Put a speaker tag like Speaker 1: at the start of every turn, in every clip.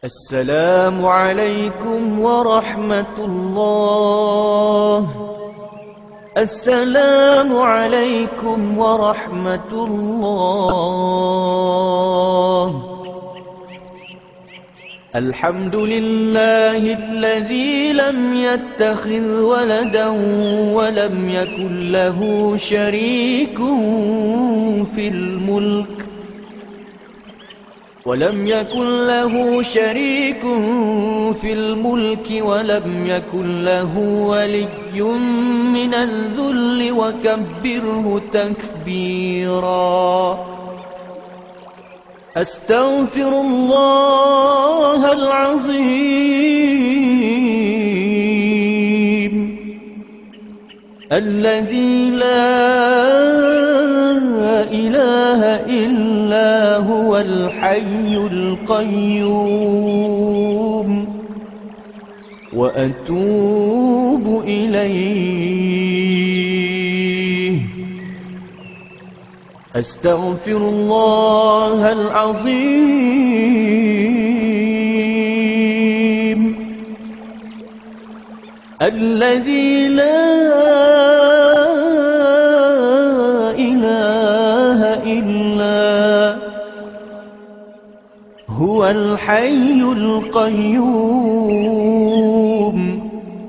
Speaker 1: السلام عليكم ورحمة الله. السلام عليكم ورحمة الله. الحمد لله الذي لم يتخذ ولدا ولم يكن له شريك في الملك ولم ولم يكن له ولي من الذل وكبره تكبيرا. أستغفر الله العظيم الذي لا إله إلا هو الحي القيوم وأتوب إليه. أستغفر الله العظيم الذي لا إله إلا هو الحي القيوم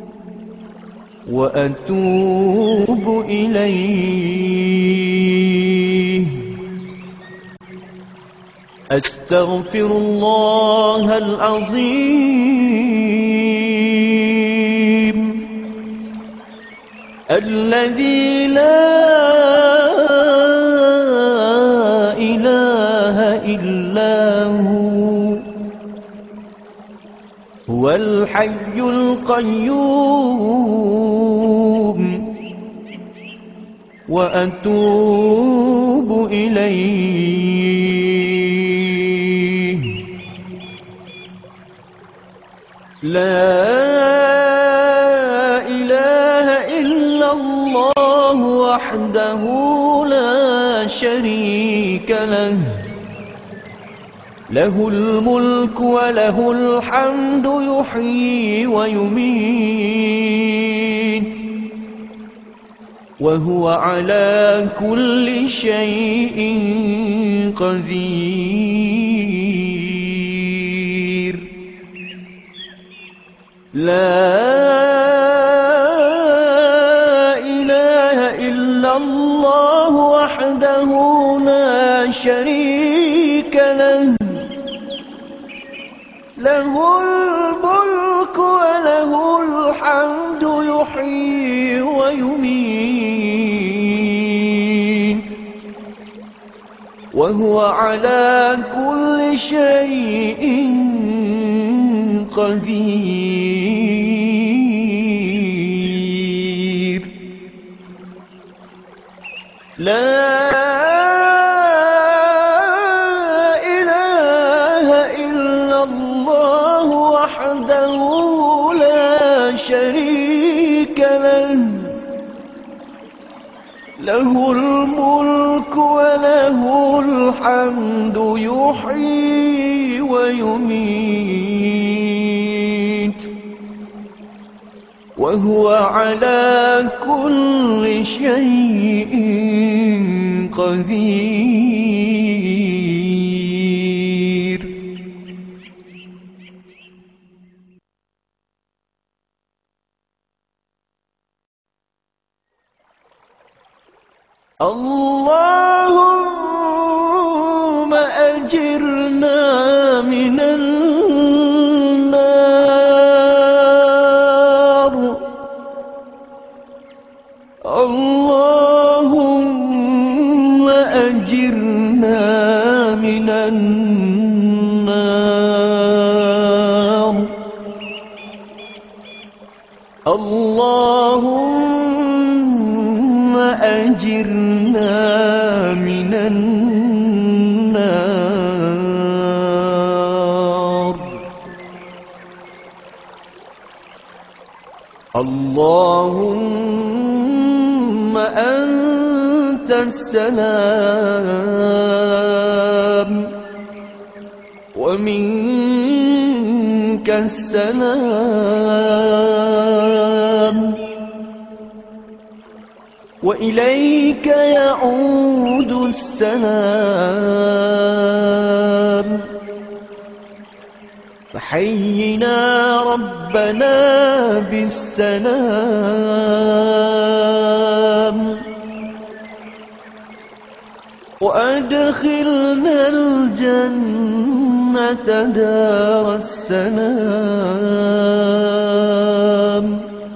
Speaker 1: وأتوب إليه. أستغفر الله العظيم الذي لا إله إلا هو الحي القيوم وأتوب إليه. لا إله إلا الله وحده لا شريك له، له الملك وله الحمد يحيي ويميت وهو على كل شيء قدير. لا إله إلا الله وحده لا شريك له، له الملك وله الحمد يحيي ويميت وهو على كل شيء قدير. لا إله إلا الله وحده لا شريك له، له الملك وله الحمد يحيي ويميت وهو على كل شيء قدير. اللهم أجرنا من النار. اللهم أجرنا من النار. اللهم أجرنا من النار. اللهم أنت السلام ومنك ومنك السلام وإليك يعود السلام فحينا ربنا بالسلام وأدخلنا الجنة دار السلام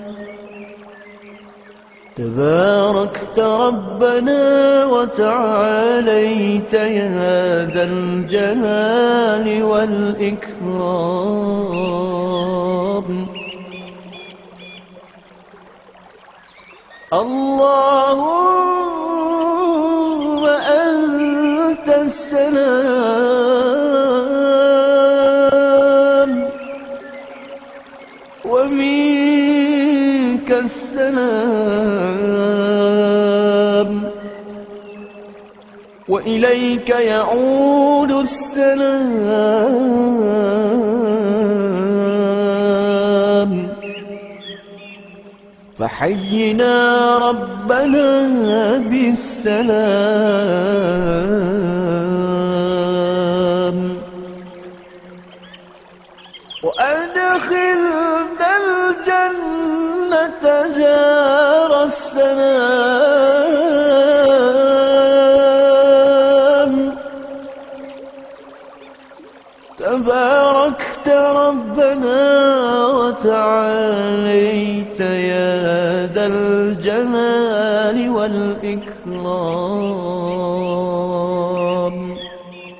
Speaker 1: تباركت ربنا وتعاليت يا ذا الجلال والإكرام اللهم أنت السلام ومنك السلام وإليك يعود السلام فحينا ربنا بالسلام وأدخلنا الجنة دار السلام تباركت ربنا وتعاليت يا ذا الجلال والإكرام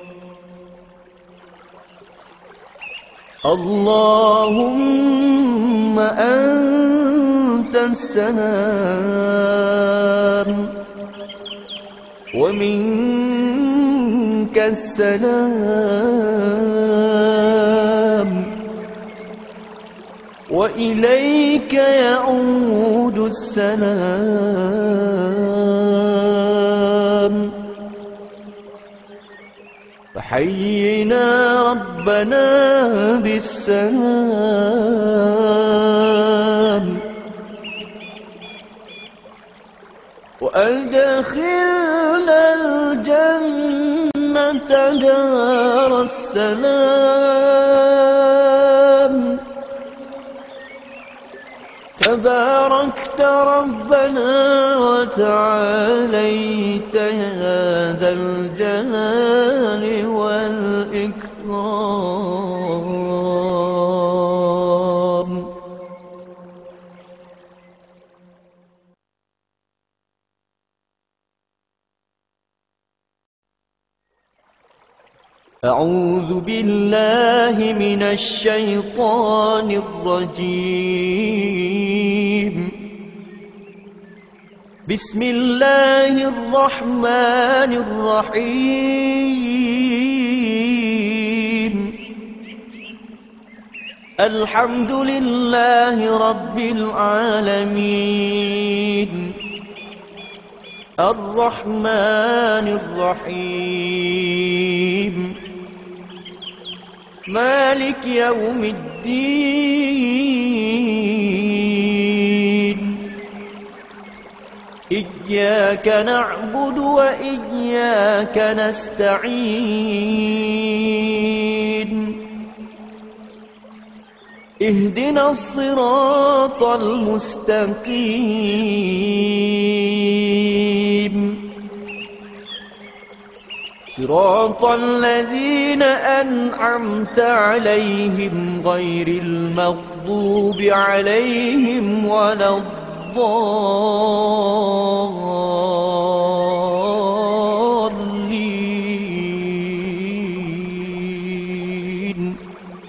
Speaker 1: اللهم أنت السلام ومنك السلام وإليك يعود السلام فحينا ربنا بالسلام وأدخلنا الجنة دار السلام تباركت ربنا وتعاليت يا ذا الجلال والإكرام أعوذ بالله من الشيطان الرجيم بسم الله الرحمن الرحيم الحمد لله رب العالمين الرحمن الرحيم مالك يوم الدين إياك نعبد وإياك نستعين اهدنا الصراط المستقيم صراط الذين أنعمت عليهم غير المغضوب عليهم ولا الضالين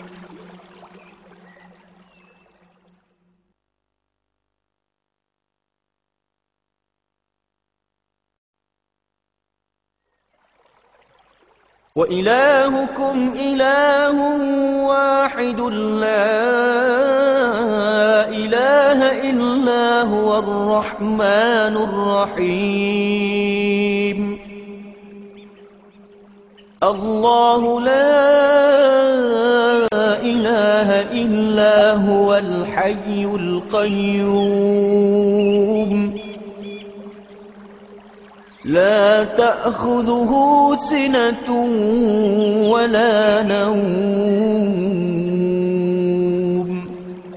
Speaker 1: وإلهكم إله واحد لا إله إلا هو الرحمن الرحيم الله لا إله هو الحي القيوم لا تأخذه سنة ولا نوم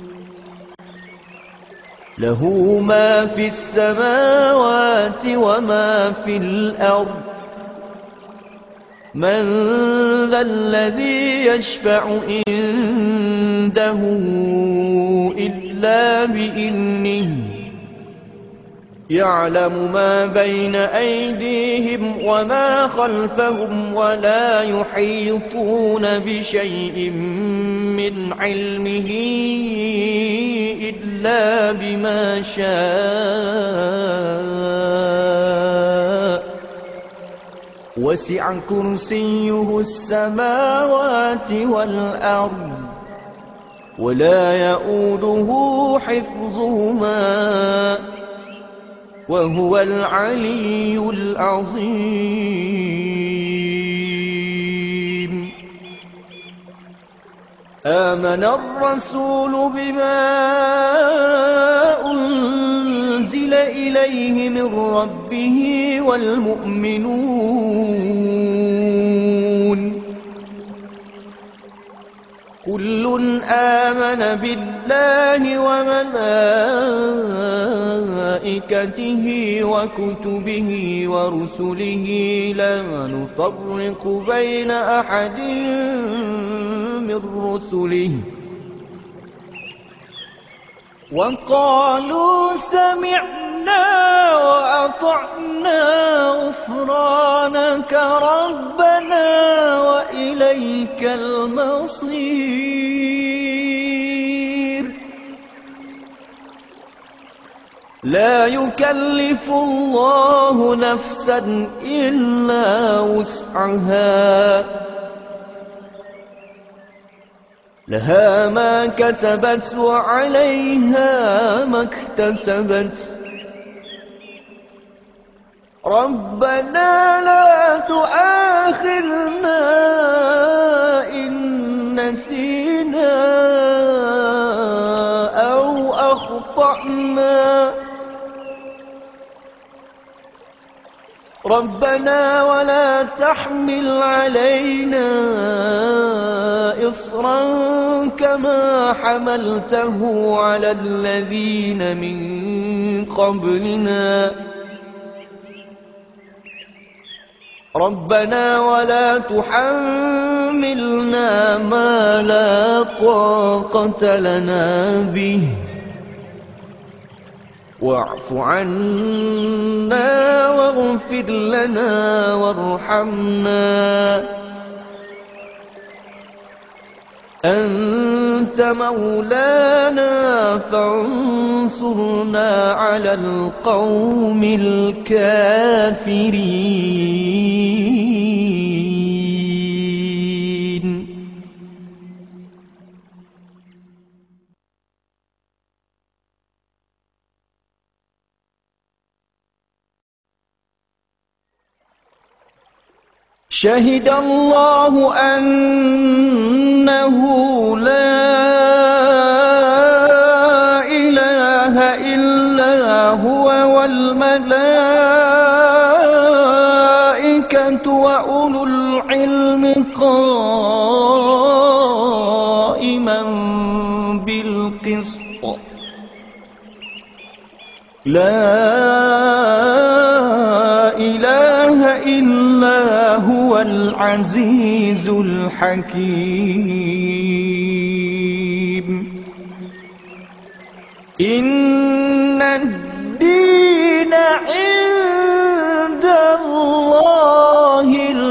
Speaker 1: له ما في السماوات وما في الأرض من ذا الذي يشفع عنده إلا بإذنه يعلم ما بين أيديهم وما خلفهم ولا يحيطون بشيء من علمه إلا بما شاء وسع كرسيه السماوات والأرض ولا يؤوده حفظهما وهو العلي العظيم آمن الرسول بما أنزل إليه من ربه والمؤمنون كل آمن بالله وملائكته وكتبه ورسله لا نفرق بين أحد من رسله وقالوا سمعنا وأطعنا غفرانك ربنا وإليك المصير لا يكلف الله نفسا إلا وسعها لها ما كسبت وعليها ما اكتسبت ربنا لا تؤاخذنا إن نسينا أو أخطأنا ربنا ولا تحمل علينا إصرا كما حملته على الذين من قبلنا ربنا ولا تحملنا ما لا طاقة لنا به واعف عنا واغفر لنا وارحمنا أنت مولانا فانصرنا على القوم الكافرين شهد الله أنه لا إله إلا هو والملائكة وأولو العلم قائما بالقسط لا إله إلا هو العزيز الحكيم إن الدين عند الله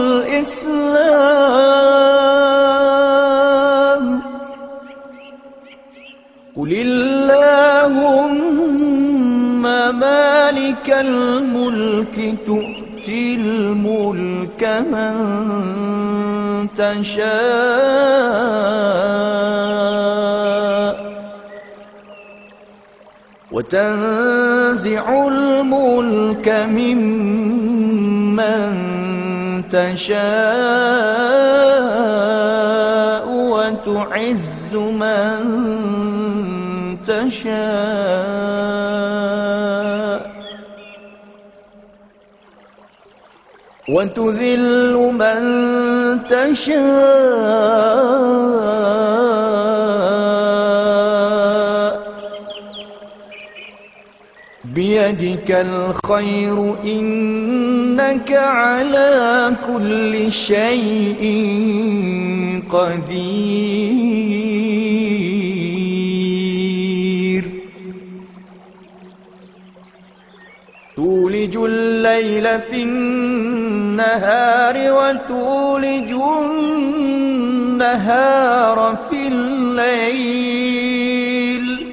Speaker 1: الإسلام قل اللهم مالك الملك تؤتي الملك من تشاء وتنزع الملك ممن تشاء وتعز من تشاء وتذل من تشاء بيدك الخير إنك على كل شيء قدير تولج الليل في النهار وتولج النهار في الليل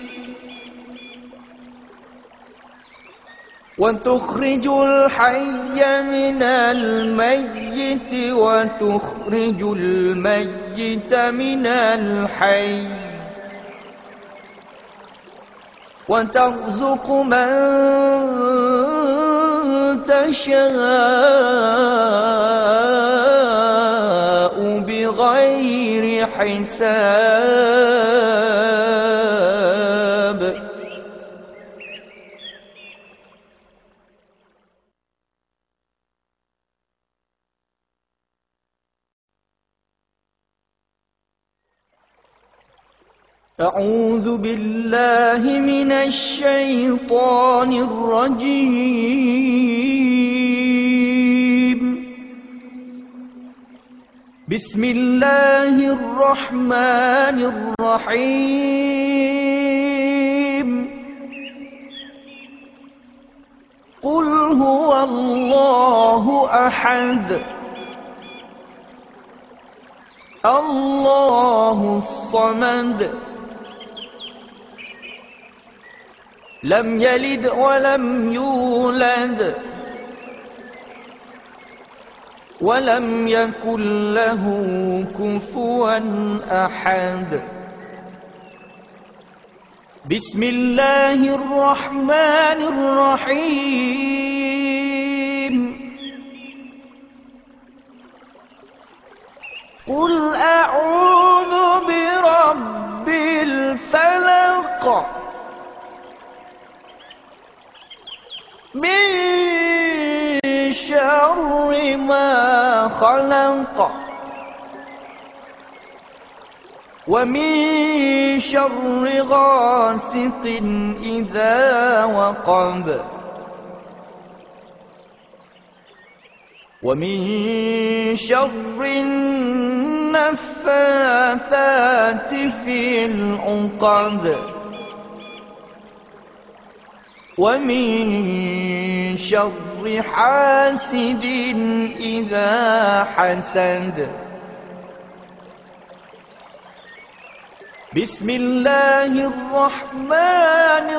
Speaker 1: وتخرج الحي من الميت وتخرج الميت من الحي وترزق من تشاء بغير حساب أعوذ بالله من الشيطان الرجيم بسم الله الرحمن الرحيم قل هو الله أحد الله الصمد لم يلد ولم يولد ولم يكن له كفوا أحد بسم الله الرحمن الرحيم قل أعوذ برب الفلق من شر ما خلق ومن شر غاسق إذا وقب ومن شر النفاثات في العقد ومن شر حاسد إذا حسد بسم الله الرحمن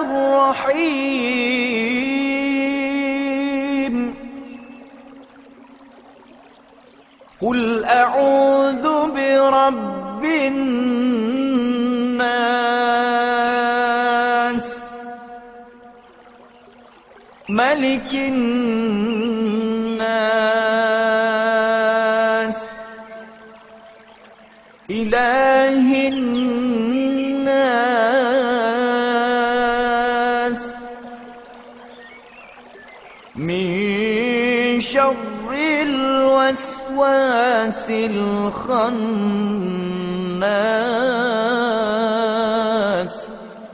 Speaker 1: الرحيم قل أعوذ برب الناس ملك الناس إله الناس من شر الوسواس الخناس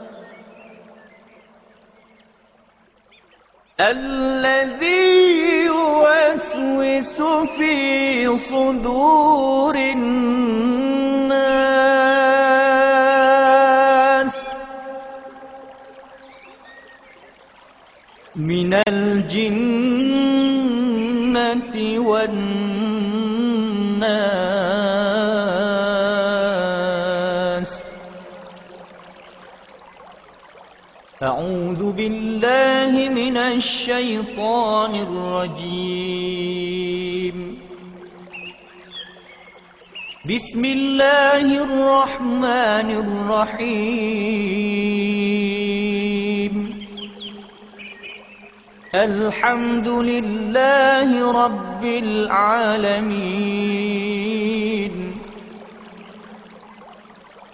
Speaker 1: الذي يوسوس في صدور الناس من الجنة والناس أعوذ بالله من الشيطان الرجيم بسم الله الرحمن الرحيم الحمد لله رب العالمين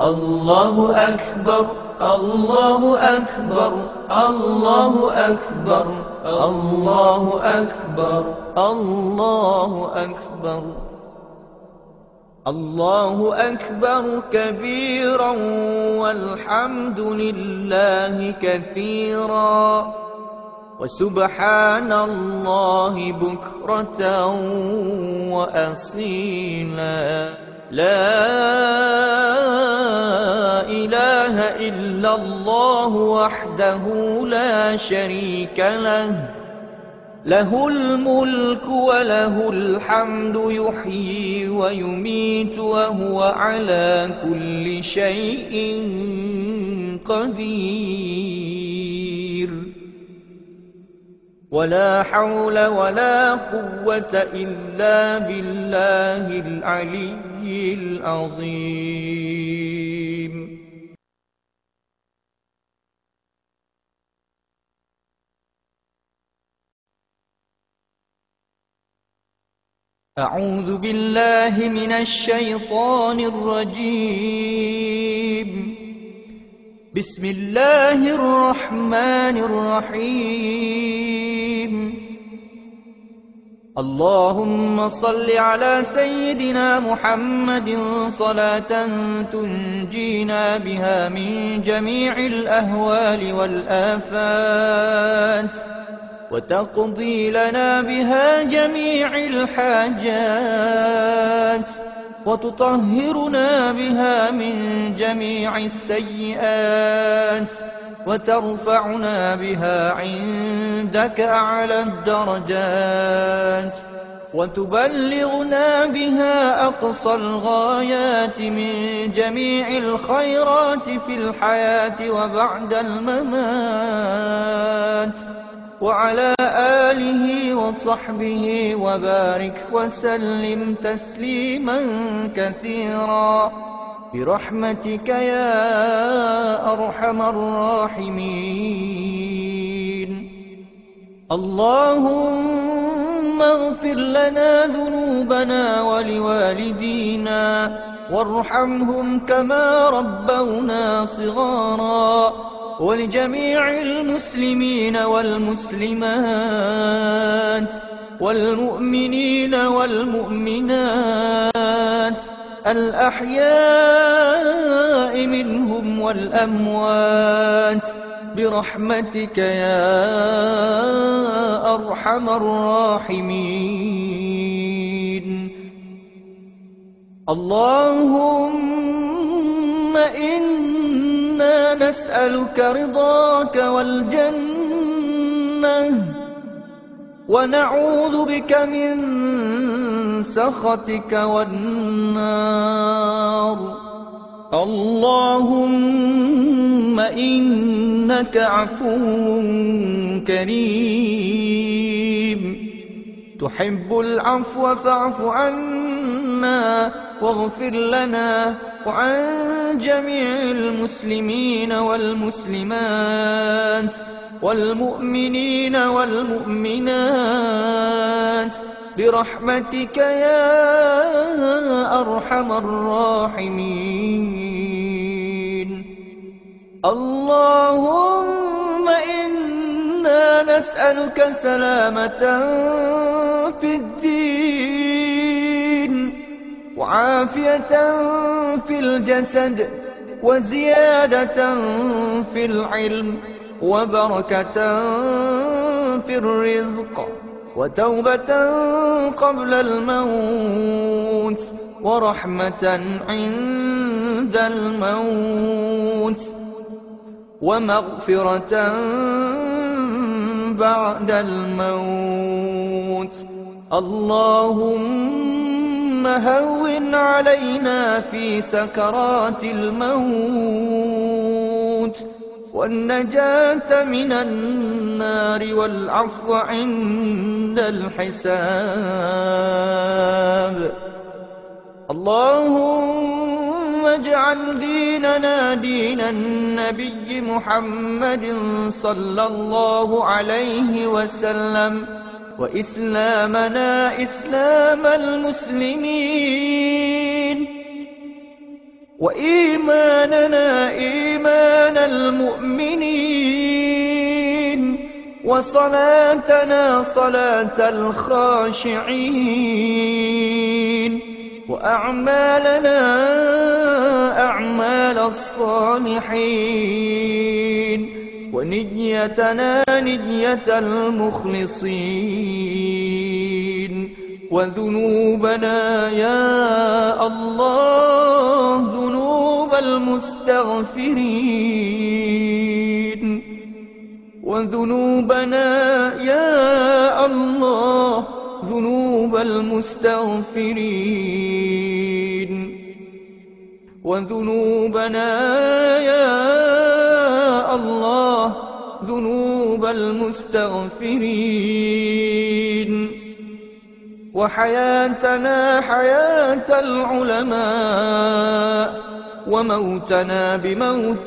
Speaker 1: الله أكبر الله أكبر الله أكبر الله أكبر الله أكبر الله أكبر كبيرا والحمد لله كثيرا وسبحان الله بكرة وأصيلا لا إله إلا الله وحده لا شريك له له الملك وله الحمد يحيي ويميت وهو على كل شيء قدير ولا حول ولا قوة إلا بالله العلي العظيم. أعوذ بالله من الشيطان الرجيم. بسم الله الرحمن الرحيم. اللهم صل على سيدنا محمد صلاة تنجينا بها من جميع الأهوال والآفات وتقضي لنا بها جميع الحاجات وتطهرنا بها من جميع السيئات وترفعنا بها عندك أعلى الدرجات وتبلغنا بها أقصى الغايات من جميع الخيرات في الحياة وبعد الممات وعلى آله وصحبه وبارك وسلم تسليما كثيرا برحمتك يا أرحم الراحمين. اللهم اغفر لنا ذنوبنا ولوالدينا وارحمهم كما ربونا صغارا ولجميع المسلمين والمسلمات والمؤمنين والمؤمنات الأحياء منهم والأموات برحمتك يا أرحم الراحمين. اللهم إنا نسألك رضاك والجنة ونعوذ بك من سخطك والنار. اللهم إنك عفو كريم تحب العفو فاعف عنا واغفر لنا وعن جميع المسلمين والمسلمات والمؤمنين والمؤمنات برحمتك يا أرحم الراحمين. اللهم إنا نسألك سلامة في الدين وعافية في الجسد وزيادة في العلم وبركة في الرزق وتوبة قبل الموت ورحمة عند الموت ومغفرة بعد الموت. اللهم هون علينا في سكرات الموت والنجاة من النار والعفو عند الحساب. اللهم اجعل ديننا دين النبي محمد صلى الله عليه وسلم وإسلامنا إسلام المسلمين وإيماننا إيمان المؤمنين، وصلاتنا صلاة الخاشعين، وأعمالنا أعمال الصالحين، ونيتنا نية المخلصين، وذنوبنا يا الله ذنوب المستغفرين، وذنوبنا يا الله ذنوب المستغفرين، وذنوبنا يا الله ذنوب المستغفرين، وحياتنا حياة العلماء، وموتنا بموت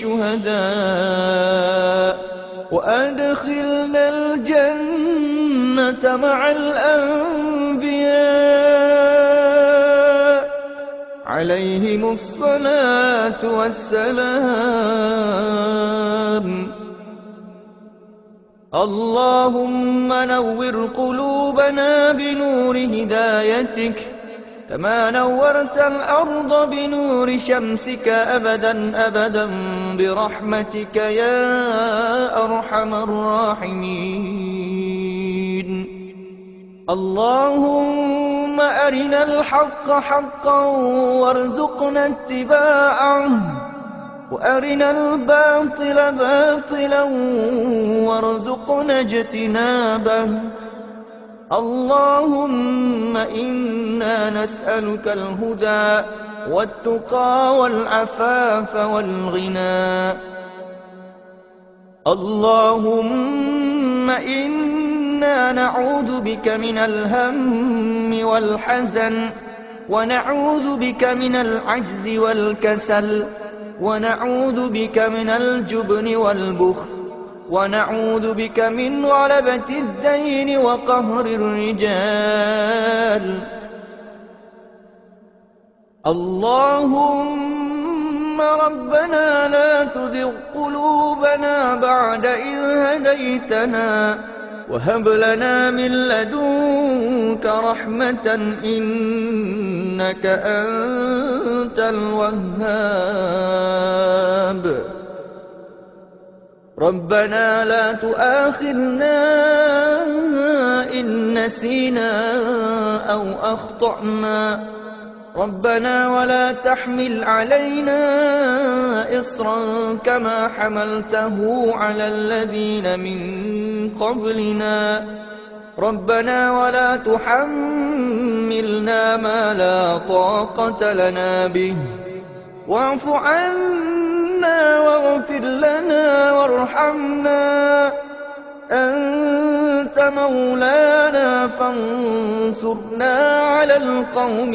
Speaker 1: الشهداء، وأدخلنا الجنة مع الأنبياء عليهم الصلاة والسلام. اللهم نور قلوبنا بنور هدايتك، كما نورت الأرض بنور شمسك أبدا أبدا برحمتك يا أرحم الراحمين. اللهم أرنا الحق حقا وارزقنا اتباعه، وأرنا الباطل باطلا وارزقنا اجتنابه. اللهم إنا نسألك الهدى والتقى والعفاف والغنى. اللهم إنا نعوذ بك من الهم والحزن، ونعوذ بك من العجز والكسل، ونعوذ بك من الجبن والبخل، ونعوذ بك من غلبة الدين وقهر الرجال. اللهم ربنا لا تزغ قلوبنا بعد إذ هديتنا، وهب لنا من لدنك رحمة إنك أنت الوهاب. ربنا لا تؤاخذنا إن نسينا أو أخطأنا، ربنا ولا تحمل علينا إصرا كما حملته على الذين من قبلنا، ربنا ولا تحملنا ما لا طاقة لنا به، واعف عنا واغفر لنا وارحمنا، أنت مولانا فانصرنا على القوم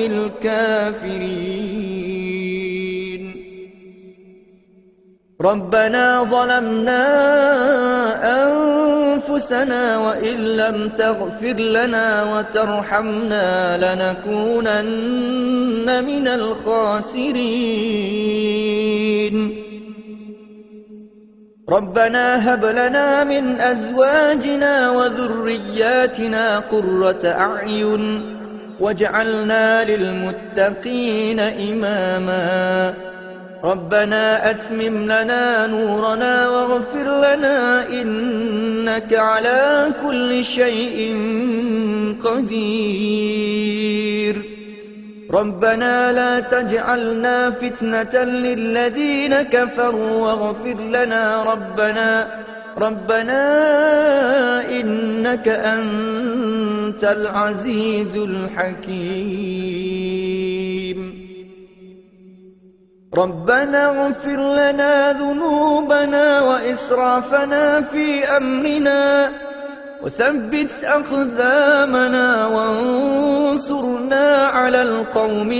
Speaker 1: الكافرين. ربنا ظلمنا أنفسنا وإن لم تغفر لنا وترحمنا لنكونن من الخاسرين. ربنا هب لنا من أزواجنا وذرياتنا قرة أعين واجعلنا للمتقين إماما. ربنا أتمم لنا نورنا واغفر لنا إنك على كل شيء قدير. ربنا لا تجعلنا فتنة للذين كفروا واغفر لنا ربنا إنك أنت العزيز الحكيم. ربنا اغفر لنا ذنوبنا وإسرافنا في أمرنا وثبت أقدامنا وانصرنا على القوم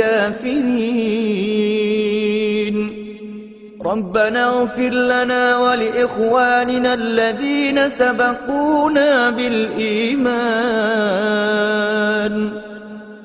Speaker 1: الكافرين. ربنا اغفر لنا ولإخواننا الذين سبقونا بالإيمان